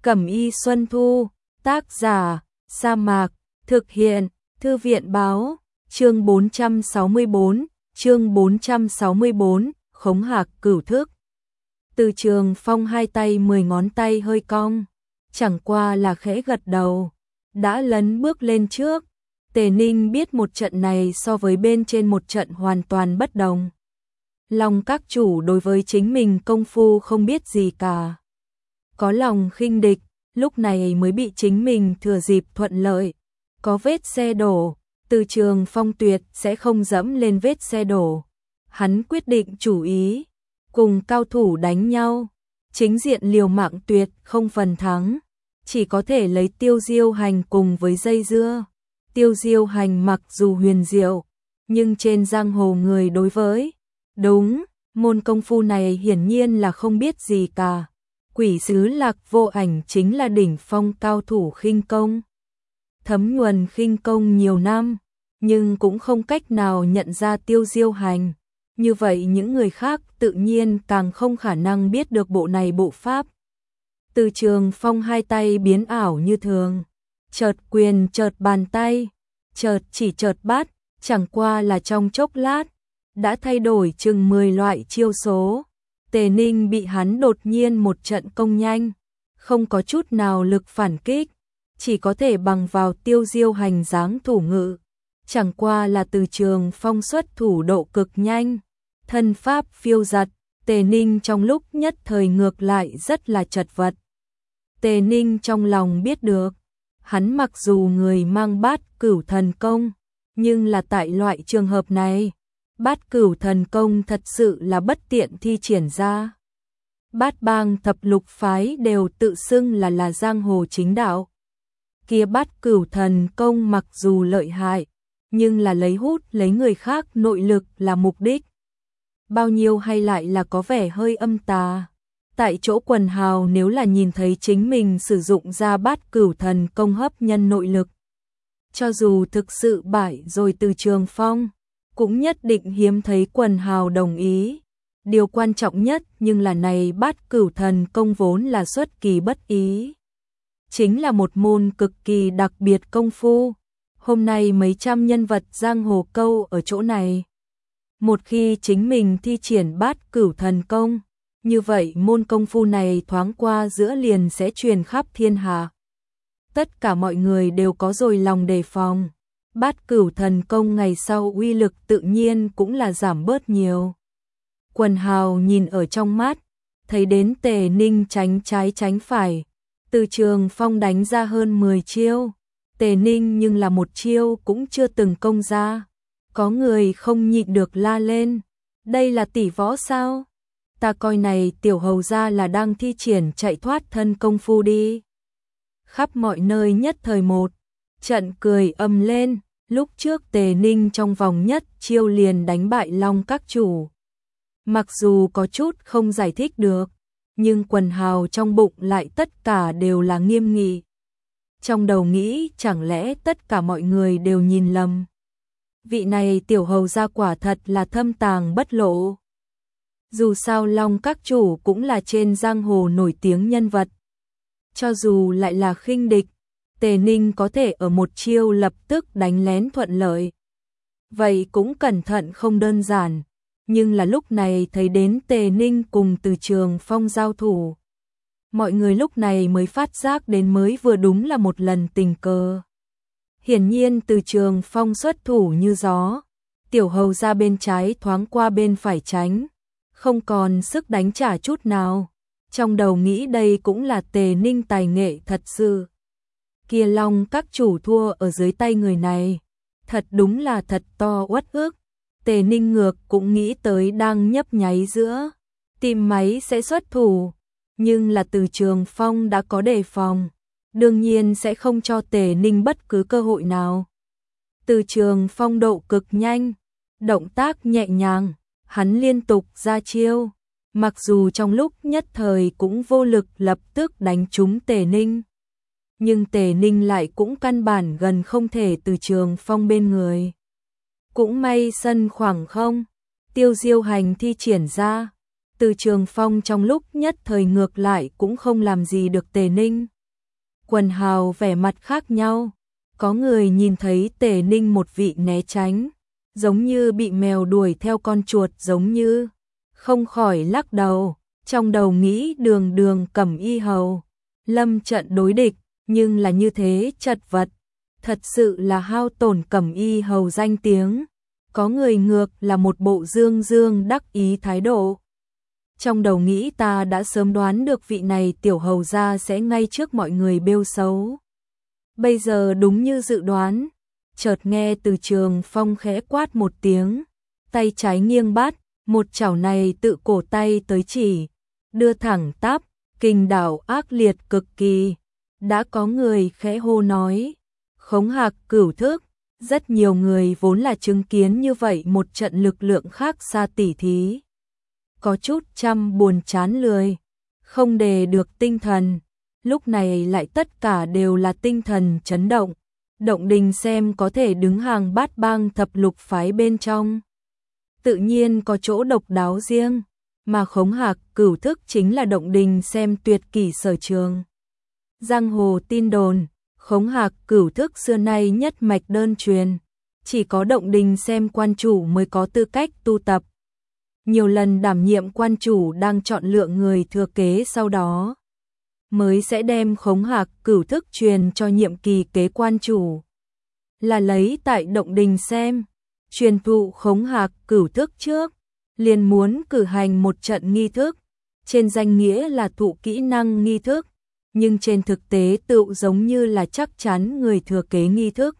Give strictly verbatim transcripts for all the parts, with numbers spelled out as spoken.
Cẩm y Xuân Thu, tác giả, Sa Mạc, thực hiện, Thư viện báo, chương bốn trăm sáu mươi bốn, chương bốn trăm sáu mươi bốn, khống hạc cửu thức. Từ Trường Phong hai tay mười ngón tay hơi cong, chẳng qua là khẽ gật đầu, đã lấn bước lên trước. Tề Ninh biết một trận này so với bên trên một trận hoàn toàn bất đồng. Long các chủ đối với chính mình công phu không biết gì cả. Có lòng khinh địch, lúc này mới bị chính mình thừa dịp thuận lợi. Có vết xe đổ, Từ Trường Phong tuyệt sẽ không dẫm lên vết xe đổ. Hắn quyết định chủ ý, cùng cao thủ đánh nhau. Chính diện liều mạng tuyệt không phần thắng, chỉ có thể lấy Tiêu Diêu Hành cùng với dây dưa. Tiêu Diêu Hành mặc dù huyền diệu, nhưng trên giang hồ người đối với, đúng, môn công phu này hiển nhiên là không biết gì cả. Quỷ sứ Lạc Vô Ảnh chính là đỉnh phong cao thủ khinh công. Thấm nhuần khinh công nhiều năm, nhưng cũng không cách nào nhận ra Tiêu Diêu Hành. Như vậy những người khác tự nhiên càng không khả năng biết được bộ này bộ pháp. Từ Trường Phong hai tay biến ảo như thường, chợt quyền chợt bàn tay, chợt chỉ chợt bát, chẳng qua là trong chốc lát, đã thay đổi chừng mười loại chiêu số. Tề Ninh bị hắn đột nhiên một trận công nhanh, không có chút nào lực phản kích, chỉ có thể bằng vào Tiêu Diêu Hành dáng thủ ngự. Chẳng qua là Từ Trường Phong xuất thủ độ cực nhanh, thân pháp phiêu giật, Tề Ninh trong lúc nhất thời ngược lại rất là chật vật. Tề Ninh trong lòng biết được, hắn mặc dù người mang bát cửu thần công, nhưng là tại loại trường hợp này, bát cửu thần công thật sự là bất tiện thi triển ra. Bát bang thập lục phái đều tự xưng là là giang hồ chính đạo. Kia bát cửu thần công mặc dù lợi hại, nhưng là lấy hút lấy người khác nội lực là mục đích. Bao nhiêu hay lại là có vẻ hơi âm tà. Tại chỗ quần hào nếu là nhìn thấy chính mình sử dụng ra bát cửu thần công hấp nhân nội lực, cho dù thực sự bại rồi Từ Trường Phong, cũng nhất định hiếm thấy quần hào đồng ý. Điều quan trọng nhất nhưng là này bát cửu thần công vốn là xuất kỳ bất ý. Chính là một môn cực kỳ đặc biệt công phu. Hôm nay mấy trăm nhân vật giang hồ câu ở chỗ này. Một khi chính mình thi triển bát cửu thần công, như vậy môn công phu này thoáng qua giữa liền sẽ truyền khắp thiên hạ. Tất cả mọi người đều có rồi lòng đề phòng. Bát cửu thần công ngày sau uy lực tự nhiên cũng là giảm bớt nhiều. Quần hào nhìn ở trong mắt, thấy đến Tề Ninh tránh trái tránh phải. Từ Trường Phong đánh ra hơn mười chiêu, Tề Ninh nhưng là một chiêu cũng chưa từng công ra. Có người không nhịn được la lên, đây là tỷ võ sao? Ta coi này tiểu hầu ra là đang thi triển chạy thoát thân công phu đi. Khắp mọi nơi nhất thời một trận cười ầm lên. Lúc trước Tề Ninh trong vòng nhất chiêu liền đánh bại Long các chủ. Mặc dù có chút không giải thích được, nhưng quần hào trong bụng lại tất cả đều là nghiêm nghị. Trong đầu nghĩ chẳng lẽ tất cả mọi người đều nhìn lầm. Vị này tiểu hầu gia quả thật là thâm tàng bất lộ. Dù sao Long các chủ cũng là trên giang hồ nổi tiếng nhân vật. Cho dù lại là khinh địch, Tề Ninh có thể ở một chiêu lập tức đánh lén thuận lợi. Vậy cũng cẩn thận không đơn giản. Nhưng là lúc này thấy đến Tề Ninh cùng Từ Trường Phong giao thủ. Mọi người lúc này mới phát giác đến mới vừa đúng là một lần tình cờ. Hiển nhiên Từ Trường Phong xuất thủ như gió. Tiểu hầu ra bên trái thoáng qua bên phải tránh. Không còn sức đánh trả chút nào. Trong đầu nghĩ đây cũng là Tề Ninh tài nghệ thật sự. Kia Long các chủ thua ở dưới tay người này. Thật đúng là thật to uất ức. Tề Ninh ngược cũng nghĩ tới đang nhấp nháy giữa. Tìm máy sẽ xuất thủ. Nhưng là Từ Trường Phong đã có đề phòng. Đương nhiên sẽ không cho Tề Ninh bất cứ cơ hội nào. Từ Trường Phong độ cực nhanh. Động tác nhẹ nhàng. Hắn liên tục ra chiêu. Mặc dù trong lúc nhất thời cũng vô lực lập tức đánh trúng Tề Ninh. Nhưng Tề Ninh lại cũng căn bản gần không thể Từ Trường Phong bên người. Cũng may sân khoảng không, Tiêu Diêu Hành thi triển ra. Từ Trường Phong trong lúc nhất thời ngược lại cũng không làm gì được Tề Ninh. Quần hào vẻ mặt khác nhau, có người nhìn thấy Tề Ninh một vị né tránh, giống như bị mèo đuổi theo con chuột giống như, không khỏi lắc đầu, trong đầu nghĩ đường đường Cẩm Y Hầu, lâm trận đối địch, nhưng là như thế chật vật, thật sự là hao tổn Cẩm Y Hầu danh tiếng. Có người ngược là một bộ dương dương đắc ý thái độ. Trong đầu nghĩ ta đã sớm đoán được vị này tiểu hầu gia sẽ ngay trước mọi người bêu xấu. Bây giờ đúng như dự đoán, chợt nghe Từ Trường Phong khẽ quát một tiếng, tay trái nghiêng bát, một chảo này tự cổ tay tới chỉ, đưa thẳng tắp, kình đảo ác liệt cực kỳ. Đã có người khẽ hô nói, khống hạc cửu thức, rất nhiều người vốn là chứng kiến như vậy một trận lực lượng khác xa tỉ thí. Có chút trăm buồn chán lười, không đề được tinh thần, lúc này lại tất cả đều là tinh thần chấn động. Động Đình xem có thể đứng hàng bát bang thập lục phái bên trong. Tự nhiên có chỗ độc đáo riêng, mà khống hạc cửu thức chính là Động Đình xem tuyệt kỷ sở trường. Giang hồ tin đồn, khống hạc cửu thức xưa nay nhất mạch đơn truyền, chỉ có Động Đình xem quan chủ mới có tư cách tu tập. Nhiều lần đảm nhiệm quan chủ đang chọn lựa người thừa kế sau đó, mới sẽ đem khống hạc cửu thức truyền cho nhiệm kỳ kế quan chủ. Là lấy tại Động Đình xem, truyền thụ khống hạc cửu thức trước, liền muốn cử hành một trận nghi thức, trên danh nghĩa là thụ kỹ năng nghi thức, nhưng trên thực tế tự giống như là chắc chắn người thừa kế nghi thức.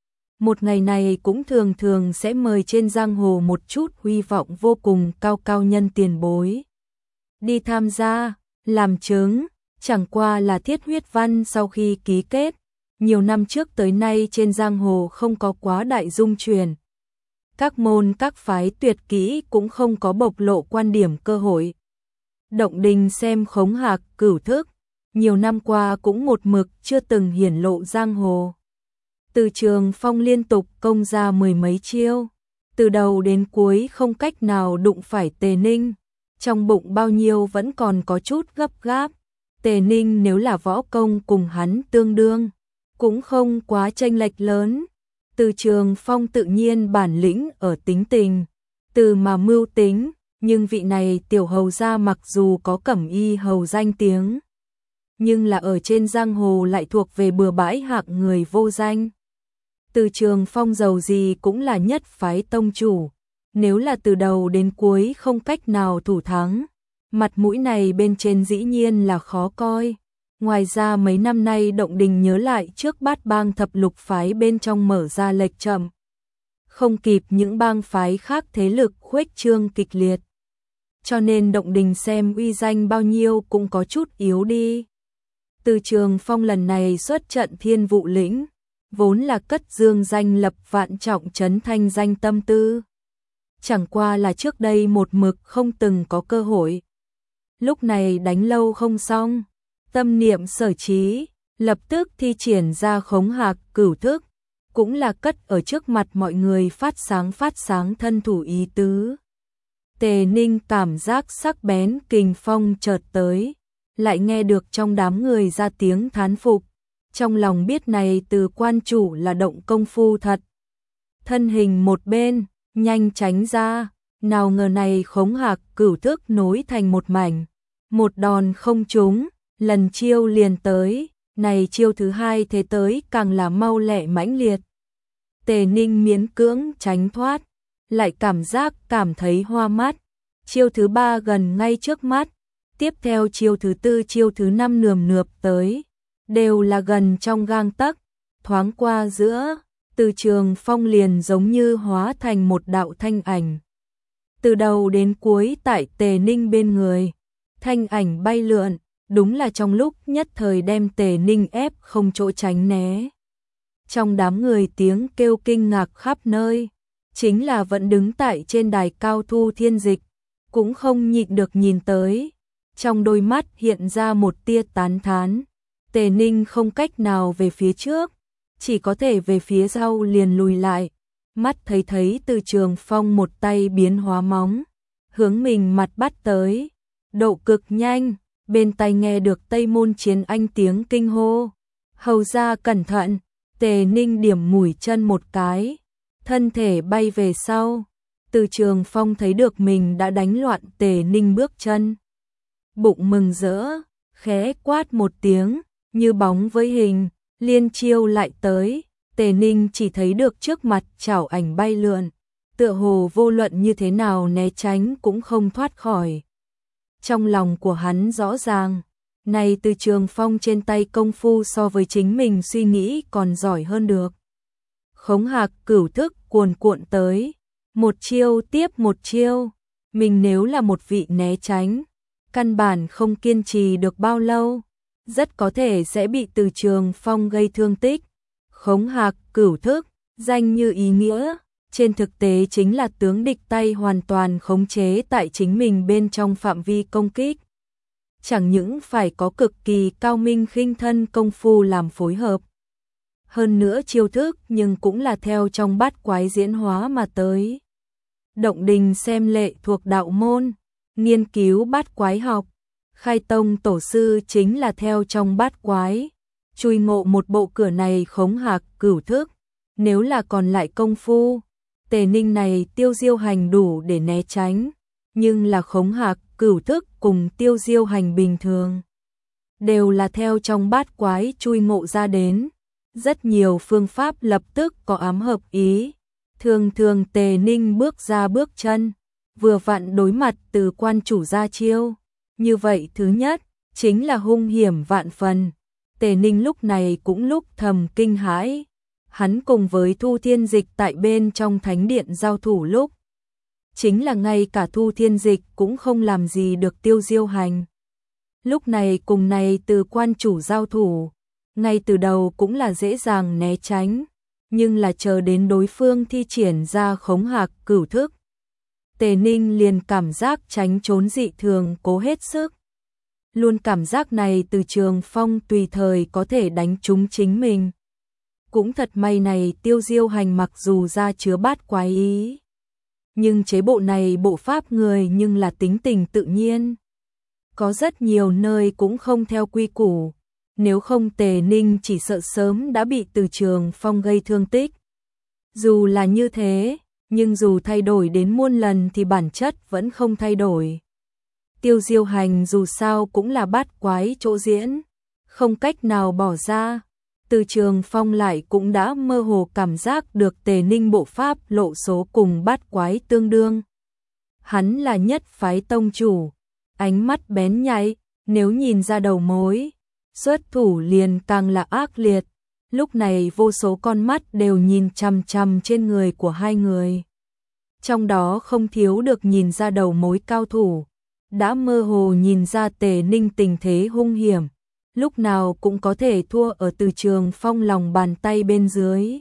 Một ngày này cũng thường thường sẽ mời trên giang hồ một chút huy vọng vô cùng cao cao nhân tiền bối đi tham gia, làm chứng, chẳng qua là thiết huyết văn sau khi ký kết, nhiều năm trước tới nay trên giang hồ không có quá đại dung truyền. Các môn các phái tuyệt kỹ cũng không có bộc lộ quan điểm cơ hội. Động Đình xem khống hạc cửu thức, nhiều năm qua cũng một mực chưa từng hiển lộ giang hồ. Từ Trường Phong liên tục công ra mười mấy chiêu, từ đầu đến cuối không cách nào đụng phải Tề Ninh, trong bụng bao nhiêu vẫn còn có chút gấp gáp. Tề Ninh nếu là võ công cùng hắn tương đương, cũng không quá chênh lệch lớn. Từ Trường Phong tự nhiên bản lĩnh ở tính tình, từ mà mưu tính, nhưng vị này tiểu hầu gia mặc dù có Cẩm Y hầu danh tiếng, nhưng là ở trên giang hồ lại thuộc về bừa bãi hạng người vô danh. Từ Trường Phong giàu gì cũng là nhất phái tông chủ, nếu là từ đầu đến cuối không cách nào thủ thắng, mặt mũi này bên trên dĩ nhiên là khó coi. Ngoài ra mấy năm nay Động Đình nhớ lại trước bát bang thập lục phái bên trong mở ra lệch chậm, không kịp những bang phái khác thế lực khuếch trương kịch liệt, cho nên Động Đình xem uy danh bao nhiêu cũng có chút yếu đi. Từ Trường Phong lần này xuất trận Thiên Vụ Lĩnh, vốn là cất dương danh lập vạn trọng trấn thanh danh tâm tư, chẳng qua là trước đây một mực không từng có cơ hội. Lúc này đánh lâu không xong, tâm niệm sở trí, lập tức thi triển ra khống hạc cửu thức, cũng là cất ở trước mặt mọi người phát sáng phát sáng thân thủ ý tứ. Tề Ninh cảm giác sắc bén kình phong chợt tới, lại nghe được trong đám người ra tiếng thán phục, trong lòng biết này từ quan chủ là động công phu thật. Thân hình một bên, nhanh tránh ra, nào ngờ này khống hạc cửu thức nối thành một mảnh, một đòn không trúng, lần chiêu liền tới, này chiêu thứ hai thế tới càng là mau lẹ mãnh liệt. Tề Ninh miễn cưỡng tránh thoát, lại cảm giác cảm thấy hoa mắt, chiêu thứ ba gần ngay trước mắt, tiếp theo chiêu thứ tư chiêu thứ năm nườm nượp tới, đều là gần trong gang tấc, thoáng qua giữa, Từ Trường Phong liền giống như hóa thành một đạo thanh ảnh. Từ đầu đến cuối tại Tề Ninh bên người, thanh ảnh bay lượn, đúng là trong lúc nhất thời đem Tề Ninh ép không chỗ tránh né. Trong đám người tiếng kêu kinh ngạc khắp nơi, chính là vẫn đứng tại trên đài cao Thu Thiên Dịch, cũng không nhịn được nhìn tới, trong đôi mắt hiện ra một tia tán thán. Tề Ninh không cách nào về phía trước, chỉ có thể về phía sau liền lùi lại, mắt thấy thấy Từ Trường Phong một tay biến hóa móng, hướng mình mặt bắt tới, độ cực nhanh, bên tai nghe được Tây Môn Chiến Anh tiếng kinh hô. Hầu ra cẩn thận, Tề Ninh điểm mũi chân một cái, thân thể bay về sau. Từ Trường Phong thấy được mình đã đánh loạn Tề Ninh bước chân. Bụng mừng rỡ, khẽ quát một tiếng, như bóng với hình, liên chiêu lại tới. Tề Ninh chỉ thấy được trước mặt chảo ảnh bay lượn, tựa hồ vô luận như thế nào né tránh cũng không thoát khỏi. Trong lòng của hắn rõ ràng, này Từ Trường Phong trên tay công phu so với chính mình suy nghĩ còn giỏi hơn được. Khống Hạc Cửu thức cuồn cuộn tới, một chiêu tiếp một chiêu, mình nếu là một vị né tránh, căn bản không kiên trì được bao lâu, rất có thể sẽ bị Từ Trường Phong gây thương tích. Khống Hạc Cửu thức, danh như ý nghĩa, trên thực tế chính là tướng địch tay hoàn toàn khống chế tại chính mình bên trong phạm vi công kích. Chẳng những phải có cực kỳ cao minh khinh thân công phu làm phối hợp, hơn nữa chiêu thức nhưng cũng là theo trong bát quái diễn hóa mà tới. Động Đình xem lệ thuộc đạo môn, nghiên cứu bát quái học, khai tông tổ sư chính là theo trong bát quái, chui ngộ một bộ cửa này Khống Hạc Cửu thức. Nếu là còn lại công phu, Tề Ninh này Tiêu Diêu Hành đủ để né tránh, nhưng là Khống Hạc Cửu thức cùng Tiêu Diêu Hành bình thường, đều là theo trong bát quái chui ngộ ra đến. Rất nhiều phương pháp lập tức có ám hợp ý. Thường thường Tề Ninh bước ra bước chân, vừa vặn đối mặt từ quan chủ ra chiêu. Như vậy thứ nhất, chính là hung hiểm vạn phần. Tề Ninh lúc này cũng lúc thầm kinh hãi. Hắn cùng với Thu Thiên Dịch tại bên trong thánh điện giao thủ lúc, chính là ngay cả Thu Thiên Dịch cũng không làm gì được Tiêu Diêu Hành. Lúc này cùng này từ quan chủ giao thủ, ngay từ đầu cũng là dễ dàng né tránh, nhưng là chờ đến đối phương thi triển ra Khống Hạc Cửu thức, Tề Ninh liền cảm giác tránh trốn dị thường cố hết sức. Luôn cảm giác này Từ Trường Phong tùy thời có thể đánh trúng chính mình. Cũng thật may này Tiêu Diêu Hành mặc dù ra chứa bát quái ý, nhưng chế bộ này bộ pháp người nhưng là tính tình tự nhiên. Có rất nhiều nơi cũng không theo quy củ, nếu không Tề Ninh chỉ sợ sớm đã bị Từ Trường Phong gây thương tích. Dù là như thế, nhưng dù thay đổi đến muôn lần thì bản chất vẫn không thay đổi. Tiêu Diêu Hành dù sao cũng là bát quái chỗ diễn, không cách nào bỏ ra. Từ Trường Phong lại cũng đã mơ hồ cảm giác được Tề Ninh bộ pháp lộ số cùng bát quái tương đương. Hắn là nhất phái tông chủ, ánh mắt bén nhạy, nếu nhìn ra đầu mối, xuất thủ liền càng là ác liệt. Lúc này vô số con mắt đều nhìn chằm chằm trên người của hai người. Trong đó không thiếu được nhìn ra đầu mối cao thủ, đã mơ hồ nhìn ra Tề Ninh tình thế hung hiểm, lúc nào cũng có thể thua ở Từ Trường Phong lòng bàn tay bên dưới.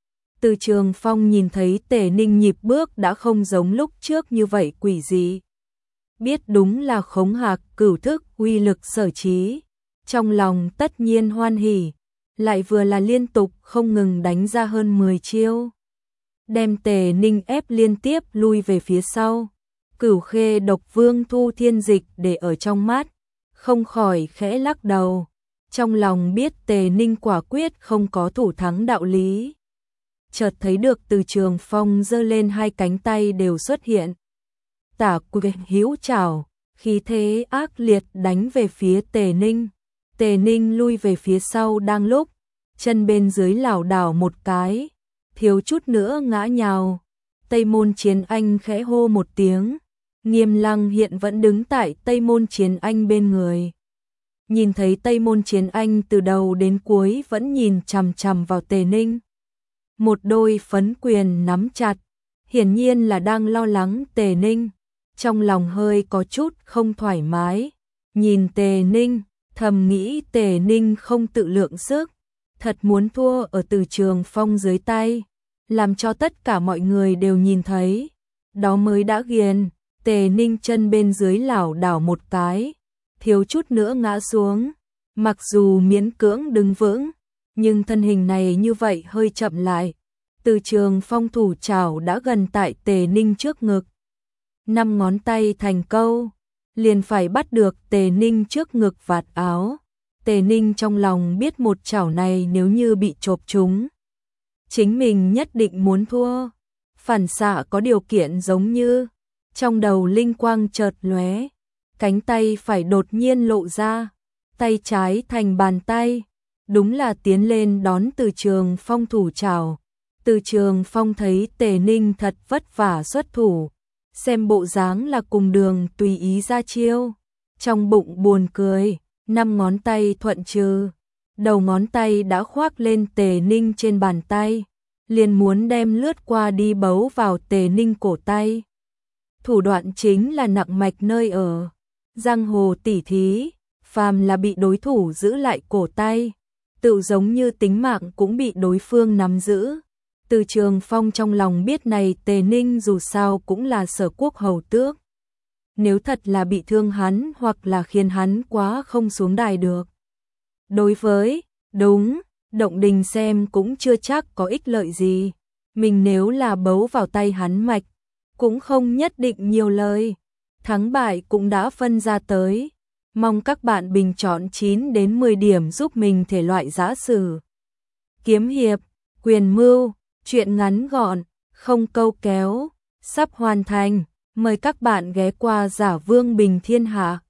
Từ Trường Phong nhìn thấy Tề Ninh nhịp bước đã không giống lúc trước như vậy quỷ dị. Biết đúng là Khống Hạc Cửu thức uy lực sở trí, trong lòng tất nhiên hoan hỉ, lại vừa là liên tục không ngừng đánh ra hơn mười chiêu, đem Tề Ninh ép liên tiếp lui về phía sau. Cửu Khê Độc Vương Thu Thiên Dịch để ở trong mắt, không khỏi khẽ lắc đầu, trong lòng biết Tề Ninh quả quyết không có thủ thắng đạo lý. Chợt thấy được Từ Trường Phong giơ lên hai cánh tay đều xuất hiện, tả quyết hữu chảo, khí thế ác liệt đánh về phía Tề Ninh. Tề Ninh lui về phía sau đang lúc, chân bên dưới lảo đảo một cái, thiếu chút nữa ngã nhào. Tây Môn Chiến Anh khẽ hô một tiếng, Nghiêm Lăng hiện vẫn đứng tại Tây Môn Chiến Anh bên người. Nhìn thấy Tây Môn Chiến Anh từ đầu đến cuối vẫn nhìn chằm chằm vào Tề Ninh. Một đôi phấn quyền nắm chặt, hiển nhiên là đang lo lắng Tề Ninh. Trong lòng hơi có chút không thoải mái, nhìn Tề Ninh, thầm nghĩ Tề Ninh không tự lượng sức, thật muốn thua ở Từ Trường Phong dưới tay, làm cho tất cả mọi người đều nhìn thấy. Đó mới đã ghiền. Tề Ninh chân bên dưới lảo đảo một cái, thiếu chút nữa ngã xuống. Mặc dù miễn cưỡng đứng vững, nhưng thân hình này như vậy hơi chậm lại. Từ Trường Phong thủ chảo đã gần tại Tề Ninh trước ngực, năm ngón tay thành câu, liền phải bắt được Tề Ninh trước ngực vạt áo. Tề Ninh trong lòng biết một chảo này nếu như bị chộp trúng, chính mình nhất định muốn thua. Phản xạ có điều kiện giống như, trong đầu linh quang chợt lóe, cánh tay phải đột nhiên lộ ra, tay trái thành bàn tay, đúng là tiến lên đón Từ Trường Phong thủ chảo. Từ Trường Phong thấy Tề Ninh thật vất vả xuất thủ, xem bộ dáng là cùng đường tùy ý ra chiêu, trong bụng buồn cười, năm ngón tay thuận trừ, đầu ngón tay đã khoác lên Tề Ninh trên bàn tay, liền muốn đem lướt qua đi bấu vào Tề Ninh cổ tay. Thủ đoạn chính là nặng mạch nơi ở, giang hồ tỉ thí, phàm là bị đối thủ giữ lại cổ tay, tự giống như tính mạng cũng bị đối phương nắm giữ. Từ Trường Phong trong lòng biết này Tề Ninh dù sao cũng là Sở Quốc hầu tước, nếu thật là bị thương hắn hoặc là khiến hắn quá không xuống đài được, đối với, đúng, Động Đình xem cũng chưa chắc có ích lợi gì. Mình nếu là bấu vào tay hắn mạch, cũng không nhất định nhiều lời. Thắng bại cũng đã phân ra tới. Mong các bạn bình chọn chín đến mười điểm giúp mình thể loại giã sử, kiếm hiệp, quyền mưu, truyện ngắn gọn, không câu kéo, sắp hoàn thành. Mời các bạn ghé qua Giả Vương Bình Thiên Hạ.